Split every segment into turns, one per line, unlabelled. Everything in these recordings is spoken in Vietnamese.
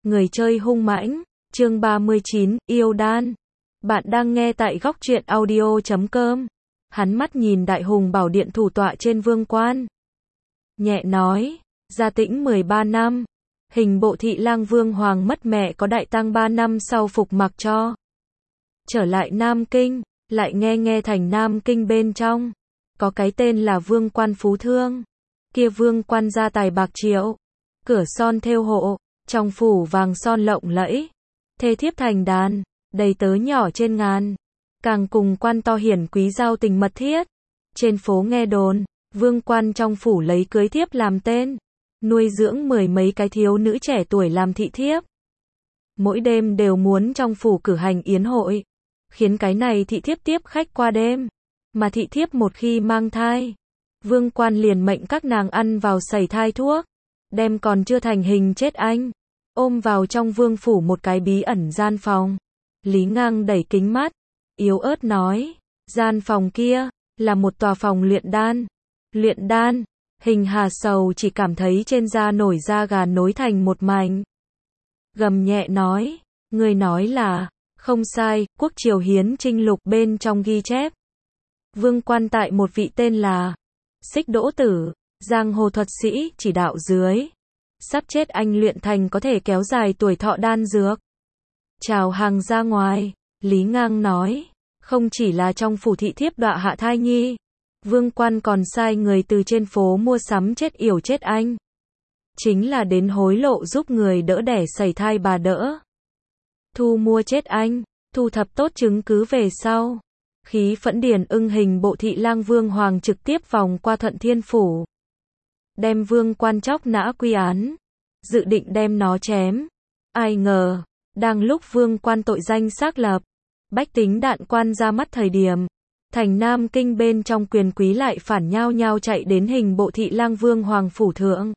Người chơi hung mãnh, chương 39, yêu đan. Bạn đang nghe tại góc truyện audio.com. Hắn mắt nhìn đại hùng bảo điện thủ tọa trên vương quan. Nhẹ nói, gia tĩnh 13 năm. Hình bộ thị lang vương hoàng mất mẹ có đại tang 3 năm sau phục mặc cho. Trở lại Nam Kinh, lại nghe thành Nam Kinh bên trong. Có cái tên là vương quan phú thương. Kia vương quan gia tài bạc triệu. Cửa son thêu hộ, trong phủ vàng son lộng lẫy. Thê thiếp thành đàn, đầy tớ nhỏ trên ngàn. Càng cùng quan to hiển quý giao tình mật thiết. Trên phố nghe đồn, vương quan trong phủ lấy cưới thiếp làm tên. Nuôi dưỡng 10 mấy cái thiếu nữ trẻ tuổi làm thị thiếp. Mỗi đêm đều muốn trong phủ cử hành yến hội. Khiến cái này thị thiếp tiếp khách qua đêm. Mà thị thiếp một khi mang thai, vương quan liền mệnh các nàng ăn vào sẩy thai thuốc. Đem còn chưa thành hình chết anh ôm vào trong vương phủ một cái bí ẩn gian phòng. Lý Ngang đẩy kính mắt, yếu ớt nói, gian phòng kia là một tòa phòng luyện đan. Luyện đan, Hình Hà Sầu chỉ cảm thấy trên da nổi da gà nối thành một mảnh. Gầm nhẹ nói, người nói là, không sai, Quốc Triều Hiến Trinh Lục bên trong ghi chép. Vương quan tại một vị tên là Xích Đỗ Tử, giang hồ thuật sĩ chỉ đạo dưới. Sắp chết anh luyện thành có thể kéo dài tuổi thọ đan dược. Chào hàng ra ngoài, Lý Ngang nói, không chỉ là trong phủ thị thiếp đọa hạ thai nhi. Vương quan còn sai người từ trên phố mua sắm chết yểu chết anh. Chính là đến hối lộ giúp người đỡ đẻ sẩy thai bà đỡ. Thu mua chết anh, thu thập tốt chứng cứ về sau. Khí phẫn điền ưng hình bộ thị lang vương hoàng trực tiếp vòng qua Thuận Thiên Phủ. Đem vương quan chóc nã quy án. Dự định đem nó chém. Ai ngờ, đang lúc vương quan tội danh xác lập. Bách tính đạn quan ra mắt thời điểm. Thành Nam Kinh bên trong quyền quý lại phản nhao nhao chạy đến hình bộ thị lang vương hoàng phủ thượng.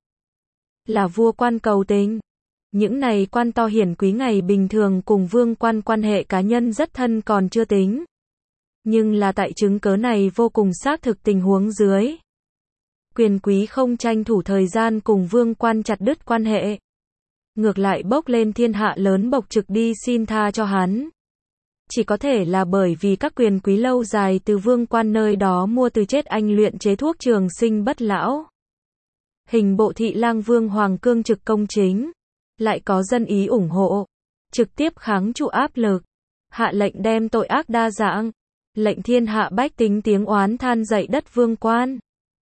Là vua quan cầu tình. Những này quan to hiển quý ngày bình thường cùng vương quan quan hệ cá nhân rất thân còn chưa tính. Nhưng là tại chứng cớ này vô cùng xác thực tình huống dưới. Quyền quý không tranh thủ thời gian cùng vương quan chặt đứt quan hệ. Ngược lại bốc lên thiên hạ lớn bộc trực đi xin tha cho hắn. Chỉ có thể là bởi vì các quyền quý lâu dài từ vương quan nơi đó mua từ chết anh luyện chế thuốc trường sinh bất lão. Hình bộ thị lang vương hoàng cương trực công chính. Lại có dân ý ủng hộ. Trực tiếp kháng trụ áp lực. Hạ lệnh đem tội ác đa dạng. Lệnh thiên hạ bách tính tiếng oán than dậy đất vương quan.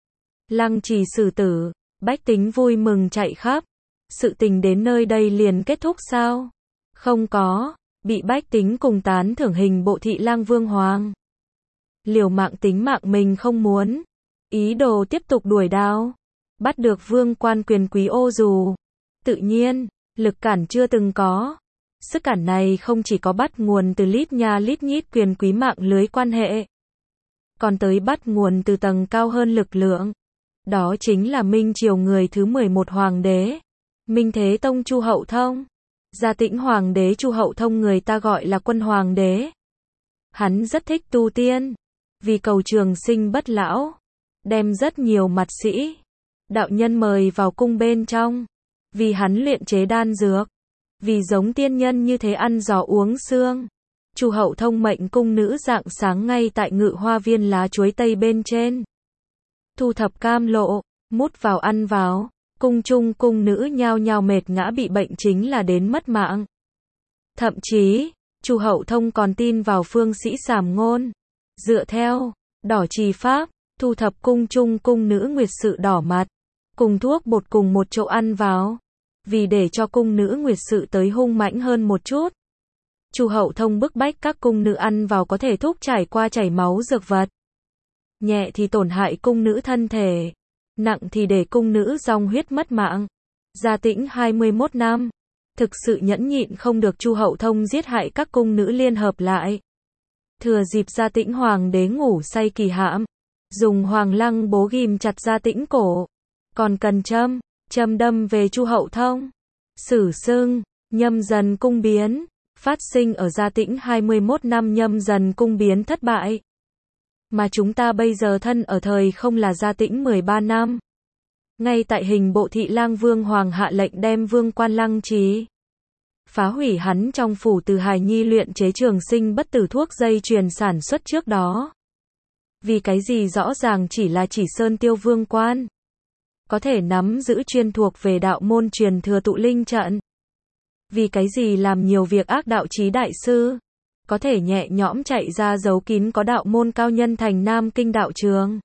Lăng trì xử tử, bách tính vui mừng chạy khắp. Sự tình đến nơi đây liền kết thúc sao? Không có, bị bách tính cùng tán thưởng hình bộ thị lang vương hoàng. Liều mạng tính mạng mình không muốn. Ý đồ tiếp tục đuổi đao. Bắt được vương quan quyền quý ô dù. Tự nhiên, lực cản chưa từng có. Sức cản này không chỉ có bắt nguồn từ lít nha lít nhít quyền quý mạng lưới quan hệ. Còn tới bắt nguồn từ tầng cao hơn lực lượng. Đó chính là Minh Triều người thứ 11 hoàng đế. Minh Thế Tông Chu Hậu Thông. Gia Tĩnh hoàng đế Chu Hậu Thông người ta gọi là quân hoàng đế. Hắn rất thích tu tiên. Vì cầu trường sinh bất lão. Đem rất nhiều mặt sĩ, đạo nhân mời vào cung bên trong. Vì hắn luyện chế đan dược. Vì giống tiên nhân như thế ăn gió uống sương. Chu Hậu Thông mệnh cung nữ rạng sáng ngay tại Ngự Hoa Viên lá chuối tây bên trên. Thu thập cam lộ, mút vào ăn vào. Cung chung cung nữ nhao nhao mệt ngã bị bệnh chính là đến mất mạng. Thậm chí, Chu Hậu Thông còn tin vào phương sĩ sàm ngôn. Dựa theo đỏ trì pháp, thu thập cung chung cung nữ nguyệt sự đỏ mặt. Cùng thuốc bột cùng một chỗ ăn vào. Vì để cho cung nữ nguyệt sự tới hung mãnh hơn một chút. Chu Hậu Thông bức bách các cung nữ ăn vào có thể thúc trải qua chảy máu dược vật. Nhẹ thì tổn hại cung nữ thân thể. Nặng thì để cung nữ dòng huyết mất mạng. Gia Tĩnh 21 năm. Thực sự nhẫn nhịn không được Chu Hậu Thông giết hại các cung nữ liên hợp lại. Thừa dịp Gia Tĩnh hoàng đế ngủ say kỳ hãm. Dùng hoàng lăng bố ghim chặt Gia Tĩnh cổ. Còn cần châm đâm về Chu Hậu Thông. Sử xưng, Nhâm Dần cung biến. Phát sinh ở Gia Tĩnh 21 năm Nhâm Dần cung biến thất bại. Mà chúng ta bây giờ thân ở thời không là Gia Tĩnh 13 năm. Ngay tại hình bộ thị lang vương hoàng hạ lệnh đem vương quan Lăng Trì phá hủy hắn trong phủ từ Hải Nhi luyện chế trường sinh bất tử thuốc dây chuyền sản xuất trước đó. Vì cái gì rõ ràng chỉ là Chỉ Sơn Tiêu Vương Quan có thể nắm giữ chuyên thuộc về đạo môn truyền thừa tụ linh trận. Vì cái gì làm nhiều việc ác đạo chí đại sư có thể nhẹ nhõm chạy ra giấu kín có đạo môn cao nhân thành Nam Kinh đạo trường.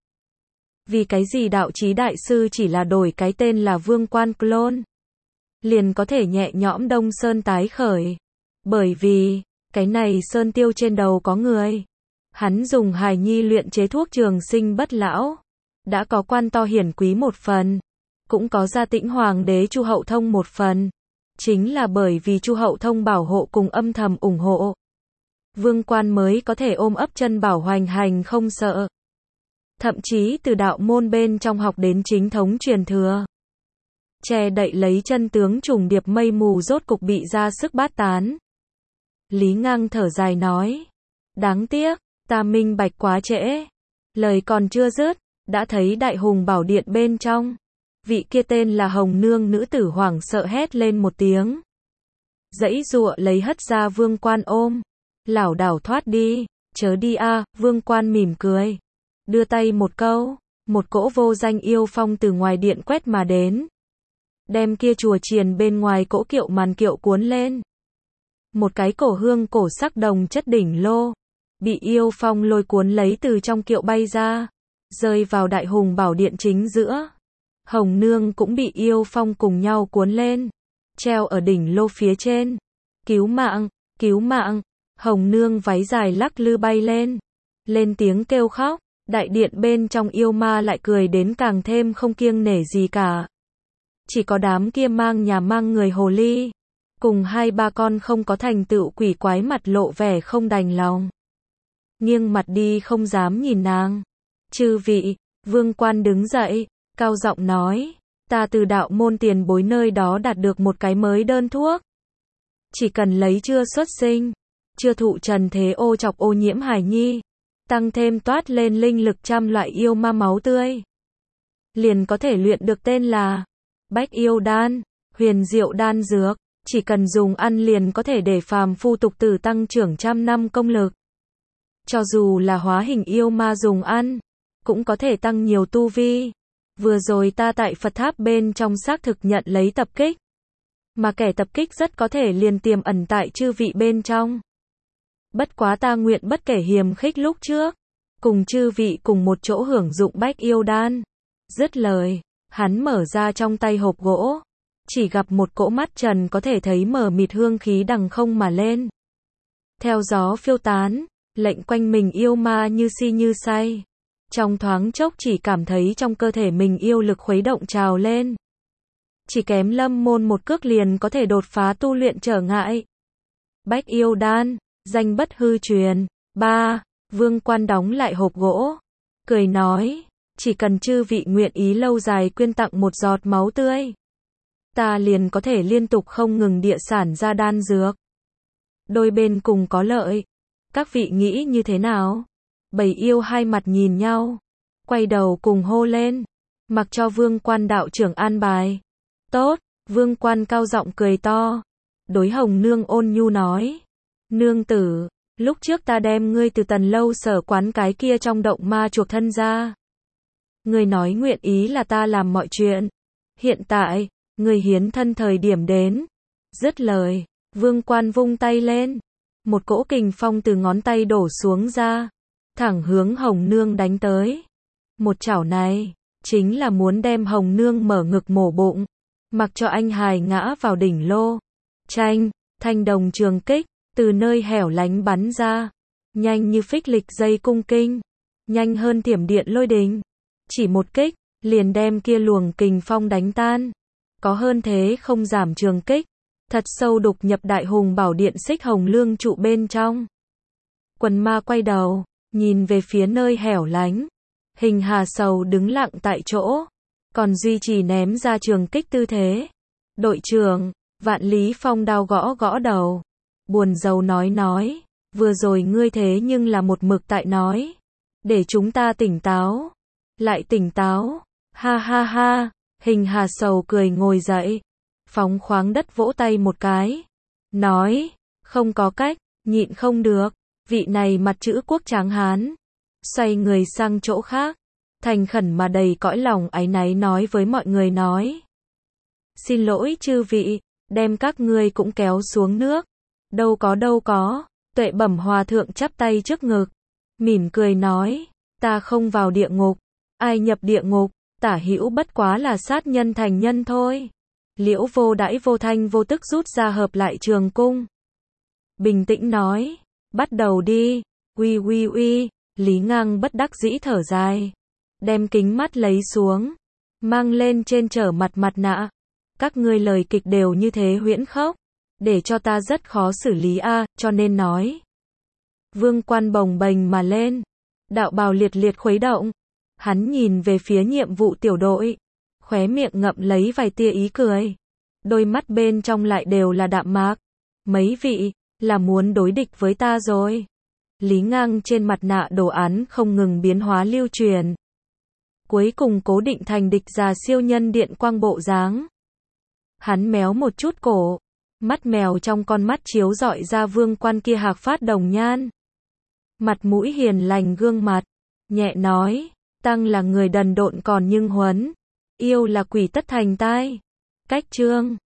Vì cái gì đạo chí đại sư chỉ là đổi cái tên là Vương Quan clone liền có thể nhẹ nhõm Đông Sơn tái khởi. Bởi vì, cái này Sơn Tiêu trên đầu có người. Hắn dùng hài nhi luyện chế thuốc trường sinh bất lão. Đã có quan to hiển quý một phần. Cũng có gia Tĩnh Hoàng đế Chu Hậu Thông một phần. Chính là bởi vì Chu Hậu Thông bảo hộ cùng âm thầm ủng hộ. Vương Quan mới có thể ôm ấp chân bảo hoành hành không sợ. Thậm chí từ đạo môn bên trong học đến chính thống truyền thừa. Che đậy lấy chân tướng trùng điệp mây mù rốt cục bị ra sức bát tán. Lý Ngang thở dài nói. Đáng tiếc, ta minh bạch quá trễ. Lời còn chưa dứt, đã thấy Đại Hùng Bảo Điện bên trong. Vị kia tên là Hồng Nương nữ tử hoảng sợ hét lên một tiếng. Giãy giụa lấy hất ra Vương Quan ôm. Lảo đảo thoát đi, chớ đi a. Vương Quan mỉm cười. Đưa tay một câu, một cỗ vô danh yêu phong từ ngoài điện quét mà đến. Đem kia chùa chiền bên ngoài cỗ kiệu màn kiệu cuốn lên. Một cái cổ hương cổ sắc đồng chất đỉnh lô, bị yêu phong lôi cuốn lấy từ trong kiệu bay ra, rơi vào Đại Hùng Bảo Điện chính giữa. Hồng Nương cũng bị yêu phong cùng nhau cuốn lên, treo ở đỉnh lô phía trên. Cứu mạng, cứu mạng. Hồng Nương váy dài lắc lư bay lên tiếng kêu khóc. Đại điện bên trong yêu ma lại cười đến càng thêm không kiêng nể gì cả. Chỉ có đám kia mang nhà mang người hồ ly, cùng hai ba con không có thành tựu quỷ quái mặt lộ vẻ không đành lòng. Nghiêng mặt đi không dám nhìn nàng. Chư vị, Vương Quan đứng dậy, cao giọng nói, ta từ đạo môn tiền bối nơi đó đạt được một cái mới đơn thuốc. Chỉ cần lấy chưa xuất sinh, chưa thụ trần thế ô chọc ô nhiễm hài nhi, tăng thêm toát lên linh lực 100 loại yêu ma máu tươi, liền có thể luyện được tên là Bách Yêu Đan, huyền diệu đan dược, chỉ cần dùng ăn liền có thể để phàm phu tục tử tăng trưởng 100 năm công lực. Cho dù là hóa hình yêu ma dùng ăn, cũng có thể tăng nhiều tu vi. Vừa rồi ta tại Phật tháp bên trong xác thực nhận lấy tập kích, mà kẻ tập kích rất có thể liền tiềm ẩn tại chư vị bên trong. Bất quá ta nguyện bất kể hiềm khích lúc trước, cùng chư vị cùng một chỗ hưởng dụng Bách Yêu Đan. Dứt lời, hắn mở ra trong tay hộp gỗ, chỉ gặp một cỗ mắt trần có thể thấy mờ mịt hương khí đằng không mà lên. Theo gió phiêu tán, lệnh quanh mình yêu ma như si như say. Trong thoáng chốc chỉ cảm thấy trong cơ thể mình yêu lực khuấy động trào lên. Chỉ kém Lâm Môn một cước liền có thể đột phá tu luyện trở ngại. Bách Yêu Đan, danh bất hư truyền. 3. Vương Quan đóng lại hộp gỗ, cười nói, chỉ cần chư vị nguyện ý lâu dài quyên tặng một giọt máu tươi, ta liền có thể liên tục không ngừng địa sản ra đan dược. Đôi bên cùng có lợi. Các vị nghĩ như thế nào? Bầy yêu hai mặt nhìn nhau, quay đầu cùng hô lên, mặc cho Vương Quan đạo trưởng an bài. Tốt. Vương Quan cao giọng cười to, đối Hồng Nương ôn nhu nói, nương tử, lúc trước ta đem ngươi từ Tần Lâu Sở quán cái kia trong động ma chuộc thân ra. Ngươi nói nguyện ý là ta làm mọi chuyện. Hiện tại, ngươi hiến thân thời điểm đến. Dứt lời, Vương Quan vung tay lên, một cỗ kình phong từ ngón tay đổ xuống ra, thẳng hướng Hồng Nương đánh tới. Một chảo này, chính là muốn đem Hồng Nương mở ngực mổ bụng, mặc cho anh hài ngã vào đỉnh lô. Chanh, thanh đồng trường kích, từ nơi hẻo lánh bắn ra, nhanh như phích lịch dây cung kinh, nhanh hơn thiểm điện lôi đình. Chỉ một kích, liền đem kia luồng kình phong đánh tan. Có hơn thế không giảm trường kích, thật sâu đục nhập Đại Hùng Bảo Điện xích hồng lương trụ bên trong. Quần ma quay đầu, nhìn về phía nơi hẻo lánh. Hình Hà Sầu đứng lặng tại chỗ, còn duy trì ném ra trường kích tư thế. Đội trưởng, Vạn Lý Phong đao gõ gõ đầu, buồn rầu nói, vừa rồi ngươi thế nhưng là một mực tại nói, để chúng ta tỉnh táo, lại tỉnh táo, ha ha ha. Hình Hà Sầu cười ngồi dậy, phóng khoáng đất vỗ tay một cái, nói, không có cách, nhịn không được, vị này mặt chữ quốc tráng hán, xoay người sang chỗ khác, thành khẩn mà đầy cõi lòng áy náy nói với mọi người nói. Xin lỗi chư vị, đem các ngươi cũng kéo xuống nước. Đâu có, Tuệ Bẩm Hòa thượng chắp tay trước ngực, mỉm cười nói, ta không vào địa ngục, ai nhập địa ngục, tả hữu bất quá là sát nhân thành nhân thôi. Liễu Vô Đãi vô thanh vô tức rút ra hợp lại trường cung. Bình tĩnh nói, bắt đầu đi, uy, Lý Ngang bất đắc dĩ thở dài, đem kính mắt lấy xuống, mang lên trên trở mặt nạ. Các ngươi lời kịch đều như thế huyễn khốc, để cho ta rất khó xử lý cho nên nói. Vương Quan bồng bềnh mà lên, đạo bào liệt liệt khuấy động, hắn nhìn về phía nhiệm vụ tiểu đội, khóe miệng ngậm lấy vài tia ý cười, đôi mắt bên trong lại đều là đạm mạc. Mấy vị, là muốn đối địch với ta rồi. Lý Ngang trên mặt nạ đồ án không ngừng biến hóa lưu truyền, cuối cùng cố định thành địch già siêu nhân điện quang bộ dáng. Hắn méo một chút cổ, mắt mèo trong con mắt chiếu rọi ra Vương Quan kia hạc phát đồng nhan. Mặt mũi hiền lành gương mặt, nhẹ nói, tăng là người đần độn còn nhưng huấn, yêu là quỷ tất thành tai. Cách chương